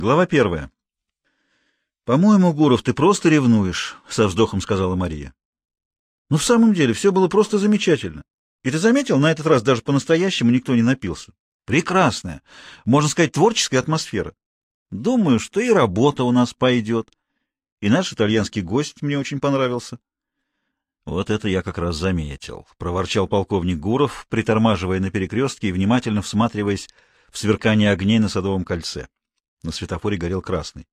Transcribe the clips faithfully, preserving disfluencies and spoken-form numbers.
Глава первая. «По-моему, Гуров, ты просто ревнуешь», — со вздохом сказала Мария. «Ну, в самом деле, все было просто замечательно. И ты заметил, на этот раз даже по-настоящему никто не напился. Прекрасная, можно сказать, творческая атмосфера. Думаю, что и работа у нас пойдет. И наш итальянский гость мне очень понравился». «Вот это я как раз заметил», — проворчал полковник Гуров, притормаживая на перекрестке и внимательно всматриваясь в сверкание огней на Садовом кольце. На светофоре горел красный.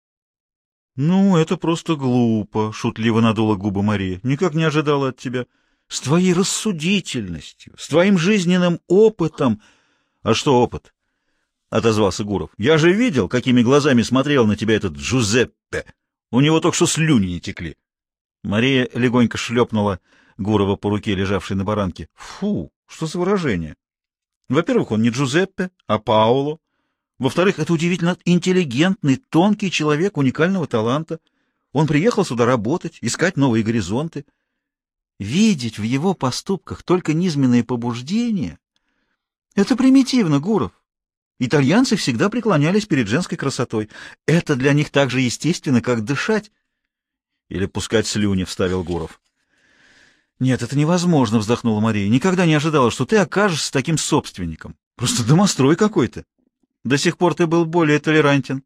«Ну, это просто глупо», — шутливо надула губы Мария. «Никак не ожидала от тебя. С твоей рассудительностью, с твоим жизненным опытом». «А что опыт?» — отозвался Гуров. «Я же видел, какими глазами смотрел на тебя этот Джузеппе. У него только что слюни не текли». Мария легонько шлепнула Гурова по руке, лежавшей на баранке. «Фу, что за выражение? Во-первых, он не Джузеппе, а Паоло. Во-вторых, это удивительно интеллигентный, тонкий человек уникального таланта. Он приехал сюда работать, искать новые горизонты. Видеть в его поступках только низменные побуждения — это примитивно, Гуров. Итальянцы всегда преклонялись перед женской красотой. Это для них так же естественно, как дышать. Или пускать слюни, — вставил Гуров. «Нет, это невозможно», — вздохнула Мария. «Никогда не ожидала, что ты окажешься таким собственником. Просто домострой какой-то. До сих пор ты был более толерантен».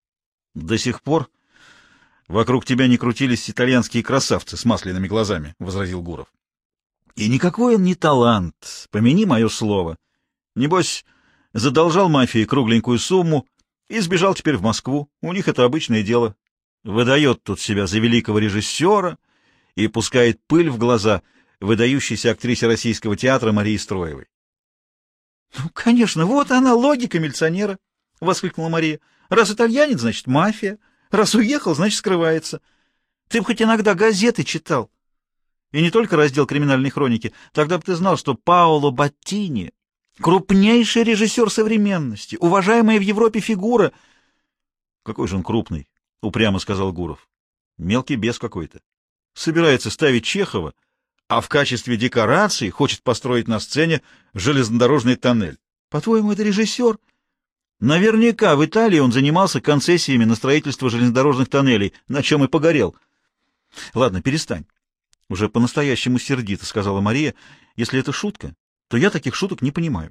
«До сих пор вокруг тебя не крутились итальянские красавцы с масляными глазами», — возразил Гуров. «И никакой он не талант, помяни мое слово. Небось, задолжал мафии кругленькую сумму и сбежал теперь в Москву. У них это обычное дело. Выдает тут себя за великого режиссера и пускает пыль в глаза выдающейся актрисе российского театра Марии Строевой». «Ну, конечно, вот она, логика милиционера», — воскликнула Мария. «Раз итальянец, значит, мафия. Раз уехал, значит, скрывается. Ты бы хоть иногда газеты читал. И не только раздел криминальной хроники. Тогда бы ты знал, что Паоло Баттини — крупнейший режиссер современности, уважаемая в Европе фигура». «Какой же он крупный», — упрямо сказал Гуров. «Мелкий бес какой-то. Собирается ставить Чехова, а в качестве декорации хочет построить на сцене железнодорожный тоннель. По-твоему, это режиссер? Наверняка в Италии он занимался концессиями на строительство железнодорожных тоннелей, на чем и погорел». «Ладно, перестань. Уже по-настоящему сердито», — сказала Мария. «Если это шутка, то я таких шуток не понимаю».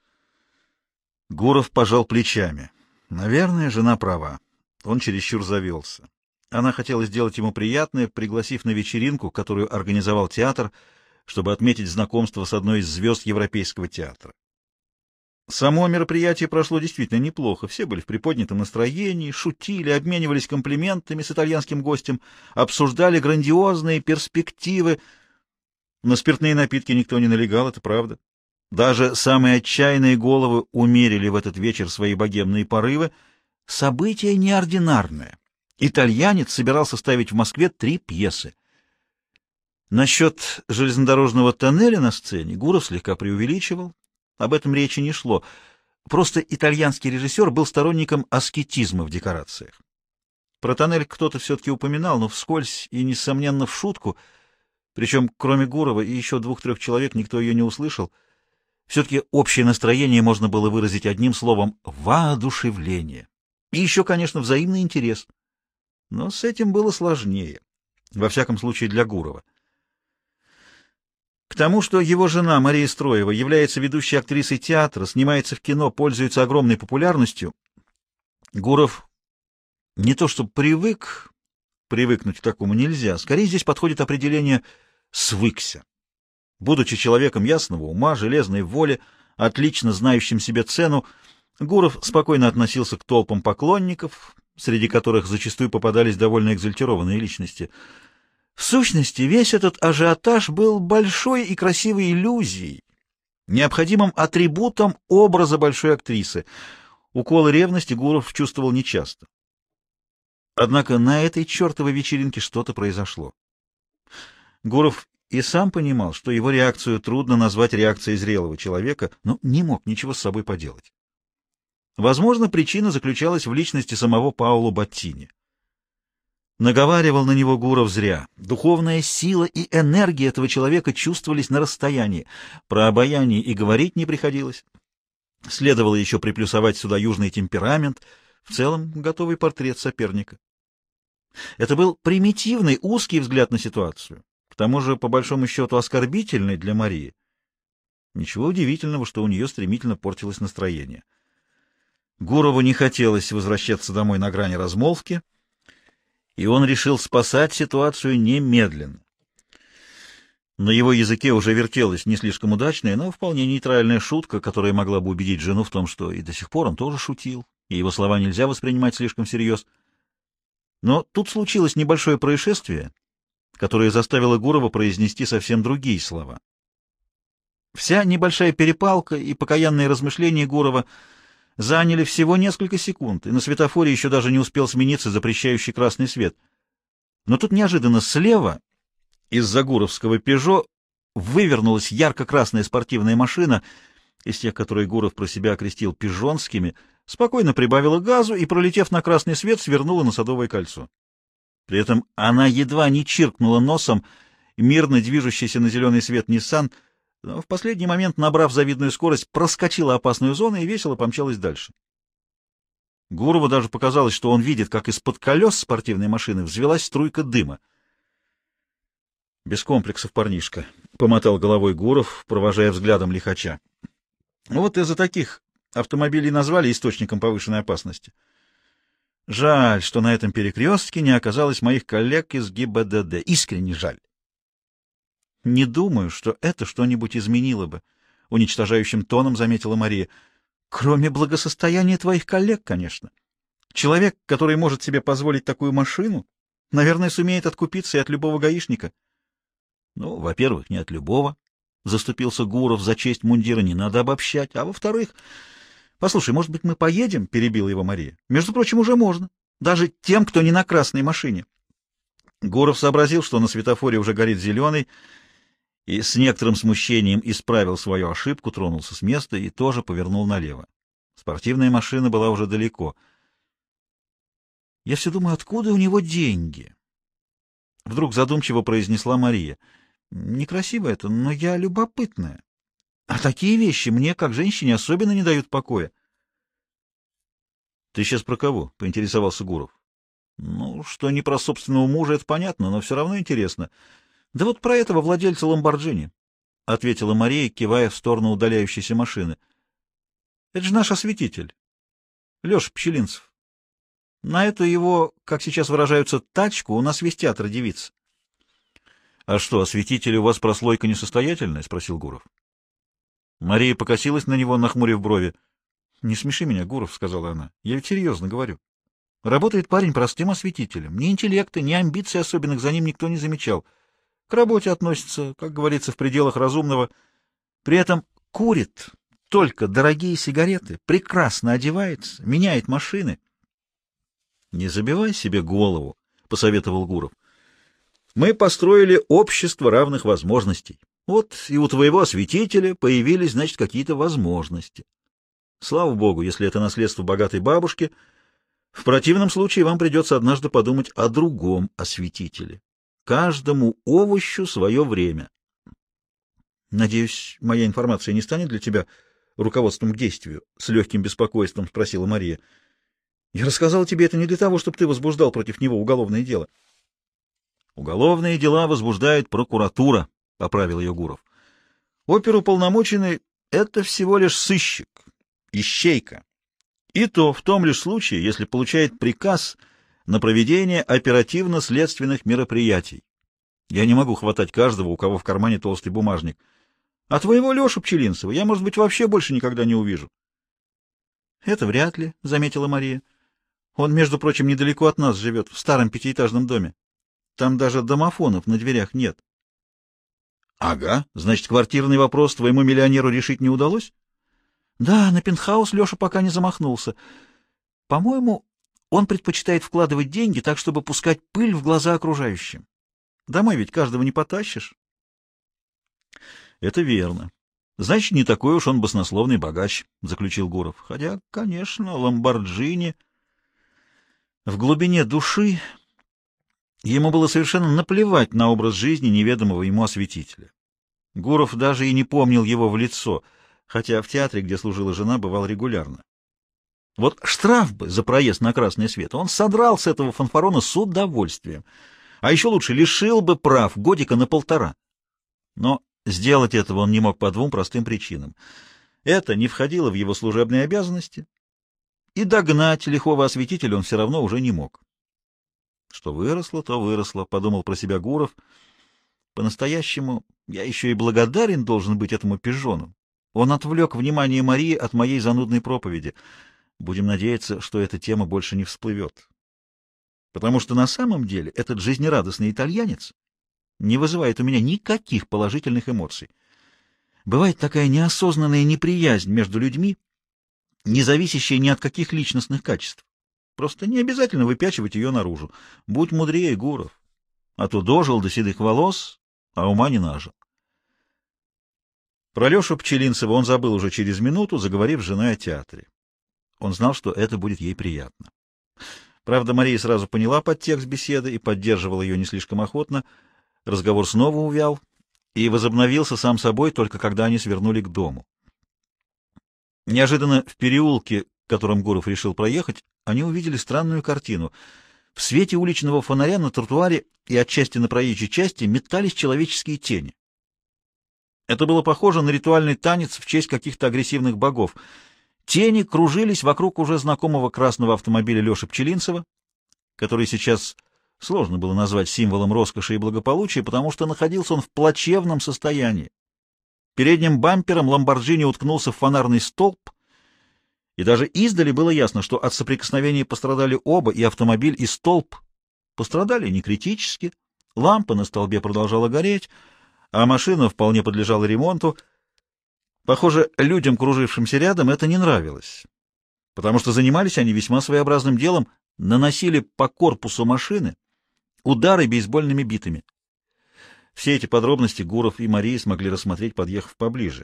Гуров пожал плечами. Наверное, жена права. Он чересчур завелся. Она хотела сделать ему приятное, пригласив на вечеринку, которую организовал театр, чтобы отметить знакомство с одной из звезд Европейского театра. Само мероприятие прошло действительно неплохо. Все были в приподнятом настроении, шутили, обменивались комплиментами с итальянским гостем, обсуждали грандиозные перспективы. На спиртные напитки никто не налегал, это правда. Даже самые отчаянные головы умерили в этот вечер свои богемные порывы. Событие неординарное. Итальянец собирался ставить в Москве три пьесы. Насчет железнодорожного тоннеля на сцене Гуров слегка преувеличивал. Об этом речи не шло. Просто итальянский режиссер был сторонником аскетизма в декорациях. Про тоннель кто-то все-таки упоминал, но вскользь и, несомненно, в шутку. Причем, кроме Гурова и еще двух-трех человек, никто ее не услышал. Все-таки общее настроение можно было выразить одним словом — воодушевление. И еще, конечно, взаимный интерес. Но с этим было сложнее. Во всяком случае, для Гурова. К тому, что его жена Мария Строева является ведущей актрисой театра, снимается в кино, пользуется огромной популярностью, Гуров не то что привык, привыкнуть к такому нельзя, скорее здесь подходит определение «свыкся». Будучи человеком ясного ума, железной воли, отлично знающим себе цену, Гуров спокойно относился к толпам поклонников, среди которых зачастую попадались довольно экзальтированные личности. В сущности, весь этот ажиотаж был большой и красивой иллюзией, необходимым атрибутом образа большой актрисы. Уколы ревности Гуров чувствовал нечасто. Однако на этой чертовой вечеринке что-то произошло. Гуров и сам понимал, что его реакцию трудно назвать реакцией зрелого человека, но не мог ничего с собой поделать. Возможно, причина заключалась в личности самого Паоло Баттини. Наговаривал на него Гуров зря. Духовная сила и энергия этого человека чувствовались на расстоянии. Про обаяние и говорить не приходилось. Следовало еще приплюсовать сюда южный темперамент, В целом, готовый портрет соперника. Это был примитивный, узкий взгляд на ситуацию, к тому же, по большому счету, оскорбительный для Марии. Ничего удивительного, что у нее стремительно портилось настроение. Гурову не хотелось возвращаться домой на грани размолвки, и он решил спасать ситуацию немедленно. На его языке уже вертелась не слишком удачная, но вполне нейтральная шутка, которая могла бы убедить жену в том, что и до сих пор он тоже шутил, и его слова нельзя воспринимать слишком всерьез. Но тут случилось небольшое происшествие, которое заставило Гурова произнести совсем другие слова. Вся небольшая перепалка и покаянные размышления Гурова заняли всего несколько секунд, и на светофоре еще даже не успел смениться запрещающий красный свет. Но тут неожиданно слева из-за гуровского «Пежо» вывернулась ярко-красная спортивная машина, из тех, которые Гуров про себя окрестил пижонскими, спокойно прибавила газу и, пролетев на красный свет, свернула на Садовое кольцо. При этом она едва не чиркнула носом мирно движущийся на зеленый свет «Ниссан», но в последний момент, набрав завидную скорость, проскочила опасную зону и весело помчалась дальше. Гурову даже показалось, что он видит, как из-под колес спортивной машины взвелась струйка дыма. Без комплексов парнишка, — помотал головой Гуров, провожая взглядом лихача. Вот из-за таких автомобилей назвали источником повышенной опасности. Жаль, что на этом перекрестке не оказалось моих коллег из ГИБДД. Искренне жаль. Не думаю, что это что-нибудь изменило бы, — уничтожающим тоном заметила Мария. Кроме благосостояния твоих коллег, конечно. Человек, который может себе позволить такую машину, наверное, сумеет откупиться и от любого гаишника. Ну, во-первых, не от любого, — заступился Гуров за честь мундира, — не надо обобщать. А во-вторых, послушай, может быть, мы поедем, — перебила его Мария. Между прочим, уже можно. Даже тем, кто не на красной машине. Гуров сообразил, что на светофоре уже горит зеленый, и с некоторым смущением исправил свою ошибку, тронулся с места и тоже повернул налево. Спортивная машина была уже далеко. Я все думаю, откуда у него деньги? Вдруг задумчиво произнесла Мария. Некрасиво это, но я любопытная. А такие вещи мне, как женщине, особенно не дают покоя. — Ты сейчас про кого? — поинтересовался Гуров. — Ну, что не про собственного мужа, это понятно, но все равно интересно. — Да вот про этого владельца Ламборджини, — ответила Мария, кивая в сторону удаляющейся машины. — Это же наш осветитель, Леша Пчелинцев. На эту его, как сейчас выражаются, тачку у нас весь театр дивится. — А что, осветитель у вас прослойка несостоятельная? — спросил Гуров. Мария покосилась на него, нахмурив брови. — Не смеши меня, Гуров, — сказала она. — Я ведь серьезно говорю. Работает парень простым осветителем. Ни интеллекта, ни амбиций особенных за ним никто не замечал. К работе относится, как говорится, в пределах разумного. При этом курит только дорогие сигареты, прекрасно одевается, меняет машины. — Не забивай себе голову, — посоветовал Гуров. — Мы построили общество равных возможностей. Вот и у твоего осветителя появились, значит, какие-то возможности. Слава богу, если это наследство богатой бабушки. В противном случае вам придется однажды подумать о другом осветителе. Каждому овощу свое время. Надеюсь, моя информация не станет для тебя руководством к действию? С легким беспокойством спросила Мария. Я рассказал тебе это не для того, чтобы ты возбуждал против него уголовное дело. Уголовные дела возбуждает прокуратура, поправил ее Гуров. Оперуполномоченный — это всего лишь сыщик, ищейка. И то в том лишь случае, если получает приказ на проведение оперативно-следственных мероприятий. Я не могу хватать каждого, у кого в кармане толстый бумажник. А твоего Лешу Пчелинцева я, может быть, вообще больше никогда не увижу. — Это вряд ли, — заметила Мария. — Он, между прочим, недалеко от нас живет, в старом пятиэтажном доме. Там даже домофонов на дверях нет. — Ага, значит, квартирный вопрос твоему миллионеру решить не удалось? — Да, на пентхаус Леша пока не замахнулся. По-моему, он предпочитает вкладывать деньги так, чтобы пускать пыль в глаза окружающим. Домой ведь каждого не потащишь. — Это верно. Значит, не такой уж он баснословный богач, — заключил Гуров. Хотя, конечно, Ламборджини... В глубине души ему было совершенно наплевать на образ жизни неведомого ему осветителя. Гуров даже и не помнил его в лицо, хотя в театре, где служила жена, бывал регулярно. Вот штраф бы за проезд на красный свет он содрал с этого фанфарона с удовольствием. А еще лучше лишил бы прав годика на полтора. Но сделать этого он не мог по двум простым причинам. Это не входило в его служебные обязанности, и догнать лихого осветителя он все равно уже не мог. Что выросло, то выросло, — подумал про себя Гуров. По-настоящему я еще и благодарен должен быть этому пижону. Он отвлек внимание Марии от моей занудной проповеди. Будем надеяться, что эта тема больше не всплывет. Потому что на самом деле этот жизнерадостный итальянец не вызывает у меня никаких положительных эмоций. Бывает такая неосознанная неприязнь между людьми, не зависящая ни от каких личностных качеств. Просто не обязательно выпячивать ее наружу. Будь мудрее, Гуров. А то дожил до седых волос, а ума не нажил. Про Лешу Пчелинцева он забыл уже через минуту, заговорив с женой о театре. Он знал, что это будет ей приятно. Правда, Мария сразу поняла подтекст беседы и поддерживала ее не слишком охотно. Разговор снова увял и возобновился сам собой, только когда они свернули к дому. Неожиданно в переулке, которым Гуров решил проехать, они увидели странную картину. В свете уличного фонаря на тротуаре и отчасти на проезжей части метались человеческие тени. Это было похоже на ритуальный танец в честь каких-то агрессивных богов. Тени кружились вокруг уже знакомого красного автомобиля Леши Пчелинцева, который сейчас сложно было назвать символом роскоши и благополучия, потому что находился он в плачевном состоянии. Передним бампером Ламборджини уткнулся в фонарный столб, и даже издали было ясно, что от соприкосновения пострадали оба, и автомобиль, и столб. Пострадали не критически, лампа на столбе продолжала гореть, а машина вполне подлежала ремонту. Похоже, людям, кружившимся рядом, это не нравилось, потому что занимались они весьма своеобразным делом, наносили по корпусу машины удары бейсбольными битами. Все эти подробности Гуров и Мария смогли рассмотреть, подъехав поближе.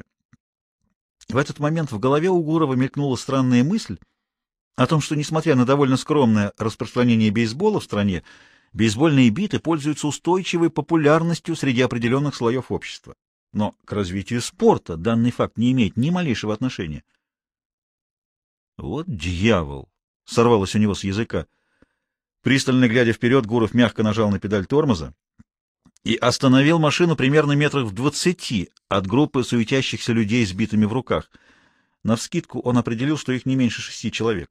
В этот момент в голове у Гурова мелькнула странная мысль о том, что, несмотря на довольно скромное распространение бейсбола в стране, бейсбольные биты пользуются устойчивой популярностью среди определенных слоев общества. Но к развитию спорта данный факт не имеет ни малейшего отношения. «Вот дьявол!» — сорвалось у него с языка. Пристально глядя вперед, Гуров мягко нажал на педаль тормоза и остановил машину примерно метрах в двадцати от группы суетящихся людей с битами в руках. Навскидку он определил, что их не меньше шести человек.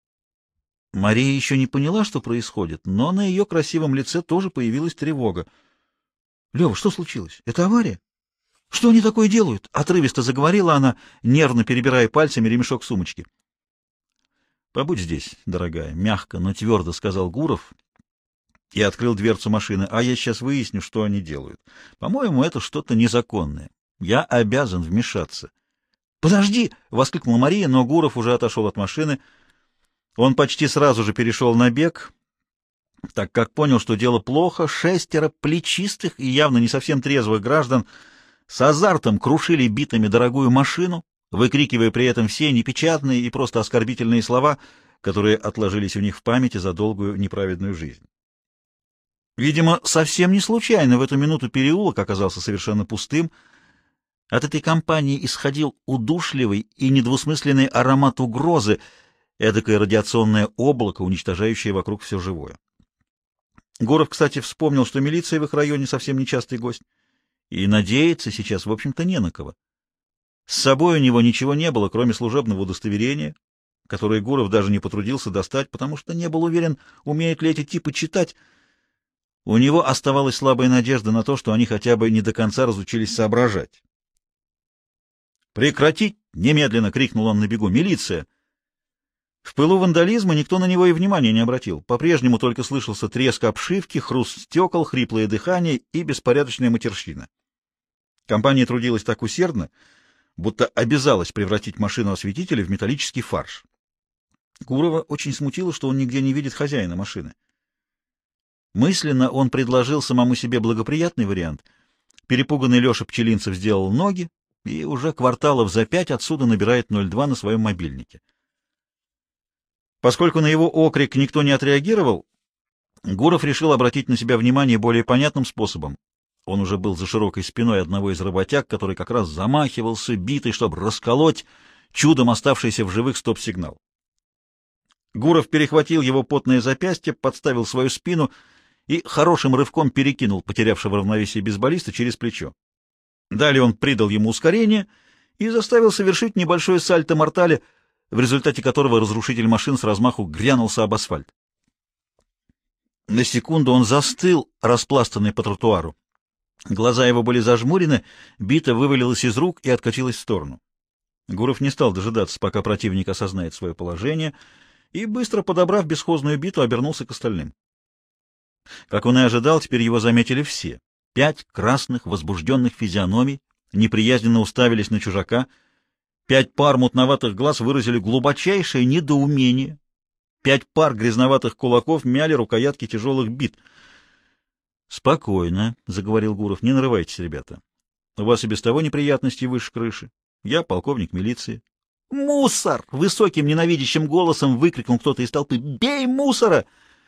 Мария еще не поняла, что происходит, но на ее красивом лице тоже появилась тревога. — Лева, что случилось? Это авария? — Что они такое делают? — отрывисто заговорила она, нервно перебирая пальцами ремешок сумочки. — Побудь здесь, дорогая, — мягко, но твердо сказал Гуров и открыл дверцу машины. — А я сейчас выясню, что они делают. По-моему, это что-то незаконное. Я обязан вмешаться. — Подожди! — воскликнула Мария, но Гуров уже отошел от машины. Он почти сразу же перешел на бег, так как понял, что дело плохо. Шестеро плечистых и явно не совсем трезвых граждан с азартом крушили битами дорогую машину, выкрикивая при этом все непечатные и просто оскорбительные слова, которые отложились у них в памяти за долгую неправедную жизнь. Видимо, совсем не случайно в эту минуту переулок оказался совершенно пустым. От этой компании исходил удушливый и недвусмысленный аромат угрозы, эдакое радиационное облако, уничтожающее вокруг все живое. Гуров, кстати, вспомнил, что милиция в их районе совсем нечастый гость, и надеяться сейчас, в общем-то, не на кого. С собой у него ничего не было, кроме служебного удостоверения, которое Гуров даже не потрудился достать, потому что не был уверен, умеют ли эти типы читать. У него оставалась слабая надежда на то, что они хотя бы не до конца разучились соображать. «Прекратить!» — немедленно крикнул он на бегу. «Милиция!» В пылу вандализма никто на него и внимания не обратил. По-прежнему только слышался треск обшивки, хруст стекол, хриплое дыхание и беспорядочная матерщина. Компания трудилась так усердно, будто обязалась превратить машину осветителя в металлический фарш. Гурова очень смутило, что он нигде не видит хозяина машины. Мысленно он предложил самому себе благоприятный вариант. Перепуганный Леша Пчелинцев сделал ноги и уже кварталов за пять отсюда набирает ноль два на своем мобильнике. Поскольку на его окрик никто не отреагировал, Гуров решил обратить на себя внимание более понятным способом. Он уже был за широкой спиной одного из работяг, который как раз замахивался, битый, чтобы расколоть чудом оставшийся в живых стоп-сигнал. Гуров перехватил его потное запястье, подставил свою спину и хорошим рывком перекинул потерявшего равновесие бейсболиста через плечо. Далее он придал ему ускорение и заставил совершить небольшое сальто-мортале, в результате которого разрушитель машин с размаху грянулся об асфальт. На секунду он застыл, распластанный по тротуару. Глаза его были зажмурены, бита вывалилась из рук и откатилась в сторону. Гуров не стал дожидаться, пока противник осознает свое положение, и, быстро подобрав бесхозную биту, обернулся к остальным. Как он и ожидал, теперь его заметили все. Пять красных, возбужденных физиономий неприязненно уставились на чужака. Пять пар мутноватых глаз выразили глубочайшее недоумение. Пять пар грязноватых кулаков мяли рукоятки тяжелых бит. — Спокойно, — заговорил Гуров, — не нарывайтесь, ребята. У вас и без того неприятности выше крыши. Я полковник милиции. — Мусор! — высоким ненавидящим голосом выкрикнул кто-то из толпы. — Бей мусора!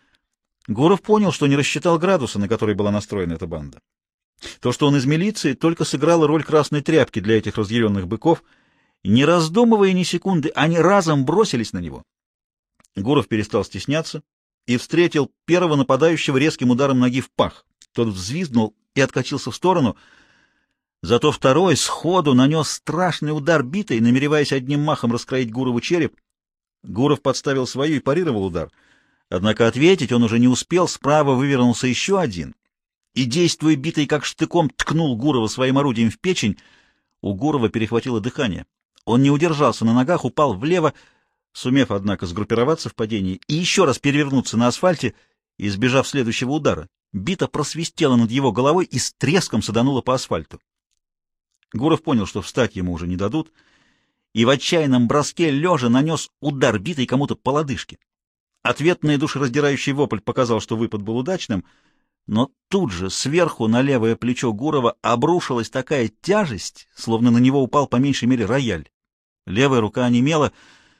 Гуров понял, что не рассчитал градуса, на который была настроена эта банда. То, что он из милиции, только сыграло роль красной тряпки для этих разъяренных быков. Не раздумывая ни секунды, они разом бросились на него. Гуров перестал стесняться и встретил первого нападающего резким ударом ноги в пах. Тот взвизгнул и откатился в сторону. Зато второй сходу нанес страшный удар битой, намереваясь одним махом раскроить Гурову череп. Гуров подставил свою и парировал удар. Однако ответить он уже не успел, справа вывернулся еще один. И, действуя битой как штыком, ткнул Гурова своим орудием в печень. У Гурова перехватило дыхание. Он не удержался на ногах, упал влево, сумев, однако, сгруппироваться в падении и еще раз перевернуться на асфальте, избежав следующего удара. Бита просвистела над его головой и с треском саданула по асфальту. Гуров понял, что встать ему уже не дадут, и в отчаянном броске лежа нанес удар битой кому-то по лодыжке. Ответный душераздирающий вопль показал, что выпад был удачным, но тут же сверху на левое плечо Гурова обрушилась такая тяжесть, словно на него упал по меньшей мере рояль. Левая рука онемела,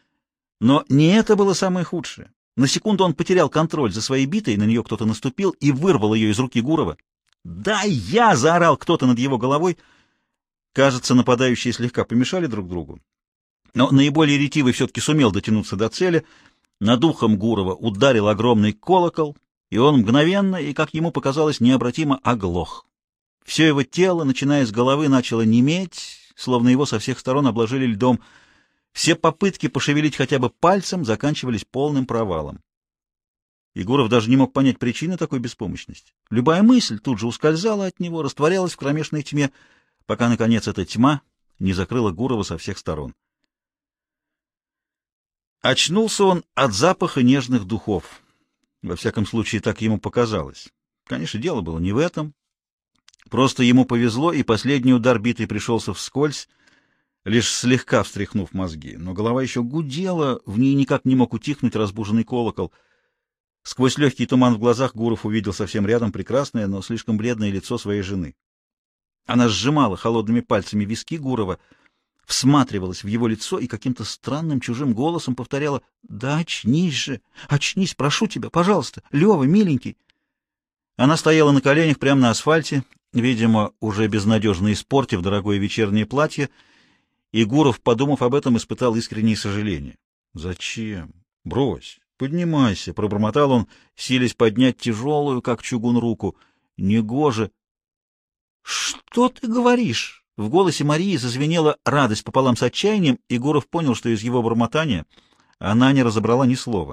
но не это было самое худшее. На секунду он потерял контроль за своей битой, на нее кто-то наступил и вырвал ее из руки Гурова. «Да я!» — заорал кто-то над его головой. Кажется, нападающие слегка помешали друг другу. Но наиболее ретивый все-таки сумел дотянуться до цели. Над ухом Гурова ударил огромный колокол, и он мгновенно и, как ему показалось, необратимо оглох. Все его тело, начиная с головы, начало неметь, словно его со всех сторон обложили льдом. Все попытки пошевелить хотя бы пальцем заканчивались полным провалом. Егоров даже не мог понять причины такой беспомощности. Любая мысль тут же ускользала от него, растворялась в кромешной тьме, пока, наконец, эта тьма не закрыла Гурова со всех сторон. Очнулся он от запаха нежных духов. Во всяком случае, так ему показалось. Конечно, дело было не в этом. Просто ему повезло, и последний удар битой пришелся вскользь, лишь слегка встряхнув мозги. Но голова еще гудела, в ней никак не мог утихнуть разбуженный колокол. Сквозь легкий туман в глазах Гуров увидел совсем рядом прекрасное, но слишком бледное лицо своей жены. Она сжимала холодными пальцами виски Гурова, всматривалась в его лицо и каким-то странным чужим голосом повторяла: «Да очнись же! Очнись, прошу тебя, пожалуйста! Лева, миленький!» Она стояла на коленях прямо на асфальте, видимо, уже безнадежно испортив дорогое вечернее платье, и Гуров, подумав об этом, испытал искреннее сожаление. «Зачем? Брось! Поднимайся!» — пробормотал он, силясь поднять тяжелую, как чугун, руку. «Негоже!» «Что ты говоришь?» В голосе Марии зазвенела радость пополам с отчаянием, и Гуров понял, что из его бормотания она не разобрала ни слова.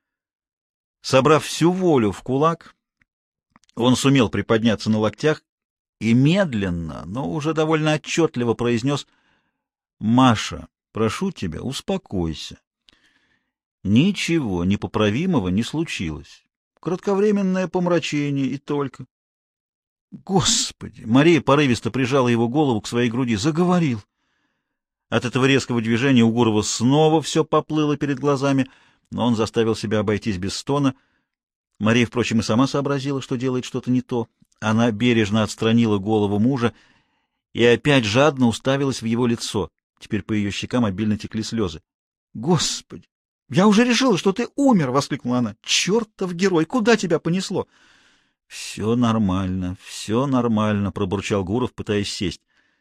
Собрав всю волю в кулак, он сумел приподняться на локтях и медленно, но уже довольно отчетливо произнес: «Маша, прошу тебя, успокойся. Ничего непоправимого не случилось. Кратковременное помрачение и только». «Господи!» — Мария порывисто прижала его голову к своей груди. «Заговорил!» От этого резкого движения у Гурова снова все поплыло перед глазами, но он заставил себя обойтись без стона. Мария, впрочем, и сама сообразила, что делает что-то не то. Она бережно отстранила голову мужа и опять жадно уставилась в его лицо. Теперь по ее щекам обильно текли слезы. «Господи! Я уже решила, что ты умер!» — воскликнула она. «Чертов герой! Куда тебя понесло?» «Все нормально, все нормально», — пробурчал Гуров, пытаясь сесть.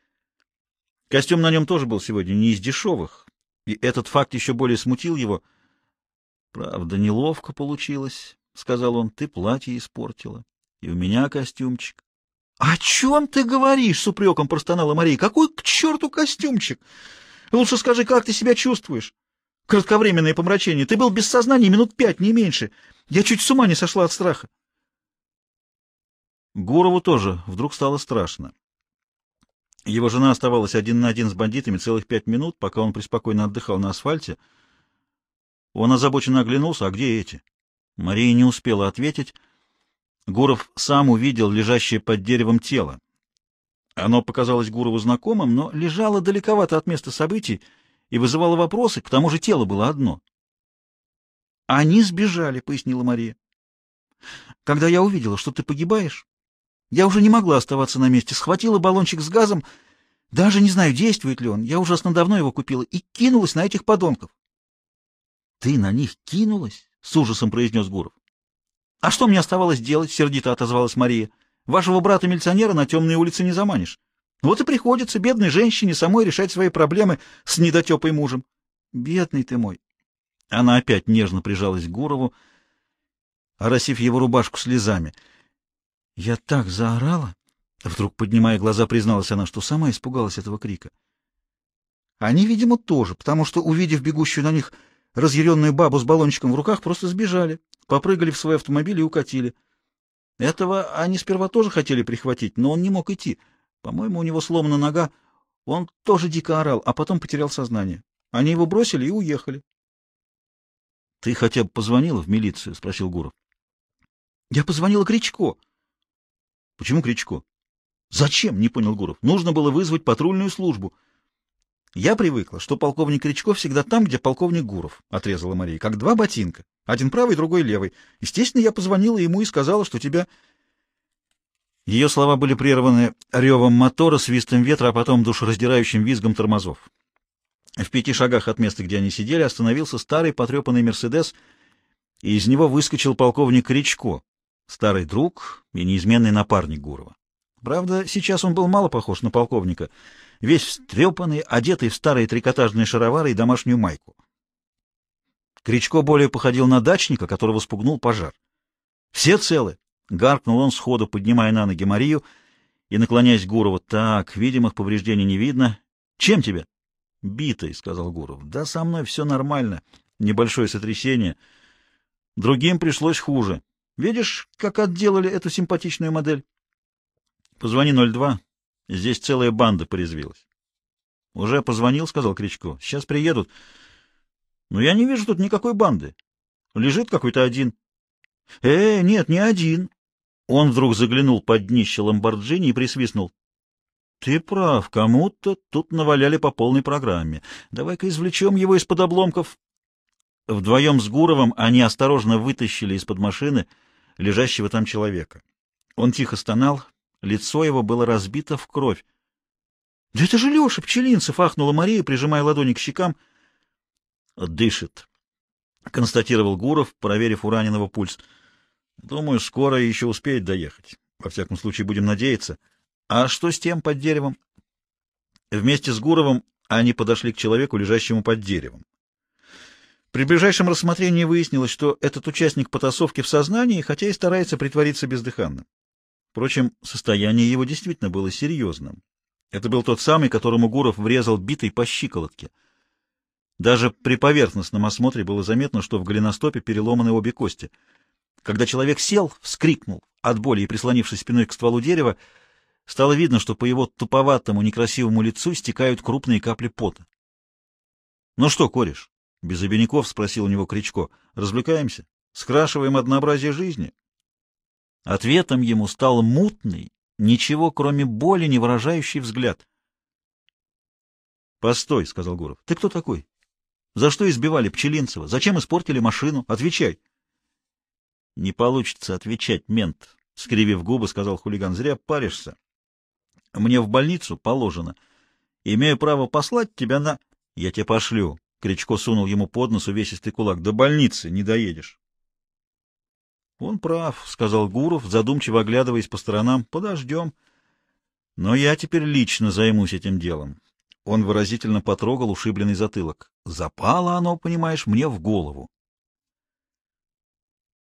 Костюм на нем тоже был сегодня не из дешевых, и этот факт еще более смутил его. Правда, неловко получилось, — сказал он, — ты платье испортила. И у меня костюмчик. — О чем ты говоришь? — с упреком простонала Мария. — Какой к черту костюмчик? Лучше скажи, как ты себя чувствуешь? Кратковременное помрачение. Ты был без сознания минут пять, не меньше. Я чуть с ума не сошла от страха. Гурову тоже вдруг стало страшно. Его жена оставалась один на один с бандитами целых пять минут, пока он преспокойно отдыхал на асфальте. Он озабоченно оглянулся. А где эти? Мария не успела ответить. Гуров сам увидел лежащее под деревом тело. Оно показалось Гурову знакомым, но лежало далековато от места событий и вызывало вопросы, к тому же тело было одно. «Они сбежали», — пояснила Мария. «Когда я увидела, что ты погибаешь, я уже не могла оставаться на месте, схватила баллончик с газом, даже не знаю, действует ли он, я ужасно давно его купила, и кинулась на этих подонков». «Ты на них кинулась?» — с ужасом произнес Гуров. «А что мне оставалось делать?» — сердито отозвалась Мария. «Вашего брата-милиционера на темные улицы не заманишь. Вот и приходится бедной женщине самой решать свои проблемы с недотепой мужем. Бедный ты мой!» Она опять нежно прижалась к Гурову, оросив его рубашку слезами. «Я так заорала!» — вдруг, поднимая глаза, призналась она, что сама испугалась этого крика. Они, видимо, тоже, потому что, увидев бегущую на них разъяренную бабу с баллончиком в руках, просто сбежали, попрыгали в свой автомобиль и укатили. Этого они сперва тоже хотели прихватить, но он не мог идти. По-моему, у него сломана нога. Он тоже дико орал, а потом потерял сознание. Они его бросили и уехали. — Ты хотя бы позвонила в милицию? — спросил Гуров. — Я позвонила Кричко. — Почему Кричко? — Зачем? — не понял Гуров. — Нужно было вызвать патрульную службу. — Я привыкла, что полковник Кричко всегда там, где полковник Гуров, — отрезала Мария, — как два ботинка. Один правый, другой левый. Естественно, я позвонила ему и сказала, что тебя... Ее слова были прерваны ревом мотора, свистом ветра, а потом душераздирающим визгом тормозов. В пяти шагах от места, где они сидели, остановился старый потрепанный «Мерседес», и из него выскочил полковник Кричко, старый друг и неизменный напарник Гурова. Правда, сейчас он был мало похож на полковника, весь встрепанный, одетый в старые трикотажные шаровары и домашнюю майку. Кричко более походил на дачника, которого спугнул пожар. «Все целы?» — гаркнул он сходу, поднимая на ноги Марию и наклоняясь к Гурову. «Так, видимых повреждений не видно. Чем тебя?» «Битой», — сказал Гуров. «Да со мной все нормально. Небольшое сотрясение. Другим пришлось хуже. Видишь, как отделали эту симпатичную модель?» «Позвони ноль два. Здесь целая банда порезвилась». «Уже позвонил», — сказал Кричко. «Сейчас приедут». «Но я не вижу тут никакой банды. Лежит какой-то один». «Э, нет, не один». Он вдруг заглянул под днище Ламборджини и присвистнул. «Ты прав, кому-то тут наваляли по полной программе. Давай-ка извлечем его из-под обломков». Вдвоем с Гуровым они осторожно вытащили из-под машины лежащего там человека. Он тихо стонал, лицо его было разбито в кровь. «Да это же Леша Пчелинцев!» — ахнула Мария, прижимая ладони к щекам. «Дышит», — констатировал Гуров, проверив у раненого пульс. «Думаю, скоро еще успеет доехать. Во всяком случае, будем надеяться. А что с тем под деревом?» Вместе с Гуровым они подошли к человеку, лежащему под деревом. При ближайшем рассмотрении выяснилось, что этот участник потасовки в сознании, хотя и старается притвориться бездыханным. Впрочем, состояние его действительно было серьезным. Это был тот самый, которому Гуров врезал битой по щиколотке. Даже при поверхностном осмотре было заметно, что в голеностопе переломаны обе кости. Когда человек сел, вскрикнул от боли и, прислонившись спиной к стволу дерева, стало видно, что по его туповатому, некрасивому лицу стекают крупные капли пота. — Ну что, кореш? — без обиняков спросил у него Кричко. — Развлекаемся? Скрашиваем однообразие жизни? Ответом ему стал мутный, ничего кроме боли не выражающий взгляд. — Постой, — сказал Гуров. — Ты кто такой? За что избивали Пчелинцева? Зачем испортили машину? Отвечай. — Не получится отвечать, мент, — скривив губы, сказал хулиган. — Зря паришься. Мне в больницу положено. Имею право послать тебя на... — Я тебя пошлю. Кричко сунул ему под нос увесистый кулак. — До больницы не доедешь. — Он прав, — сказал Гуров, задумчиво оглядываясь по сторонам. — Подождем. Но я теперь лично займусь этим делом. Он выразительно потрогал ушибленный затылок. Запало оно, понимаешь, мне в голову.